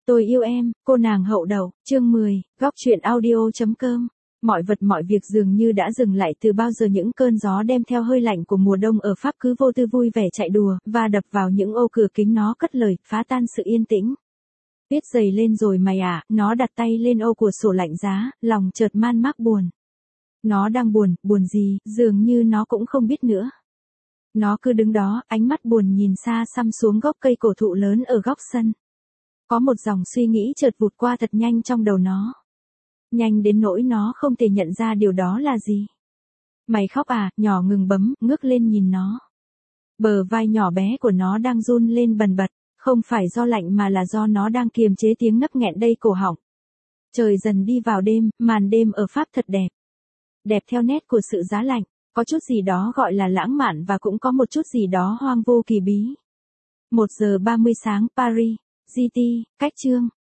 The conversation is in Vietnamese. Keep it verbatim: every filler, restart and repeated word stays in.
Tôi yêu em, cô nàng hậu đậu, chương mười, góc truyện audio.com. Mọi vật mọi việc dường như đã dừng lại từ bao giờ, những cơn gió đem theo hơi lạnh của mùa đông ở Pháp cứ vô tư vui vẻ chạy đùa, và đập vào những ô cửa kính nó cất lời, phá tan sự yên tĩnh. Tuyết dày lên rồi mày ạ, nó đặt tay lên ô cửa sổ lạnh giá, lòng chợt man mác buồn. Nó đang buồn, buồn gì, dường như nó cũng không biết nữa. Nó cứ đứng đó, ánh mắt buồn nhìn xa xăm xuống gốc cây cổ thụ lớn ở góc sân. Có một dòng suy nghĩ chợt vụt qua thật nhanh trong đầu nó. Nhanh đến nỗi nó không thể nhận ra điều đó là gì. Mày khóc à, nhỏ ngừng bấm, ngước lên nhìn nó. Bờ vai nhỏ bé của nó đang run lên bần bật, không phải do lạnh mà là do nó đang kiềm chế tiếng nấc nghẹn đầy cổ họng. Trời dần đi vào đêm, màn đêm ở Pháp thật đẹp. Đẹp theo nét của sự giá lạnh, có chút gì đó gọi là lãng mạn và cũng có một chút gì đó hoang vô kỳ bí. Một giờ ba mươi sáng, Paris, giê tê, cách trương.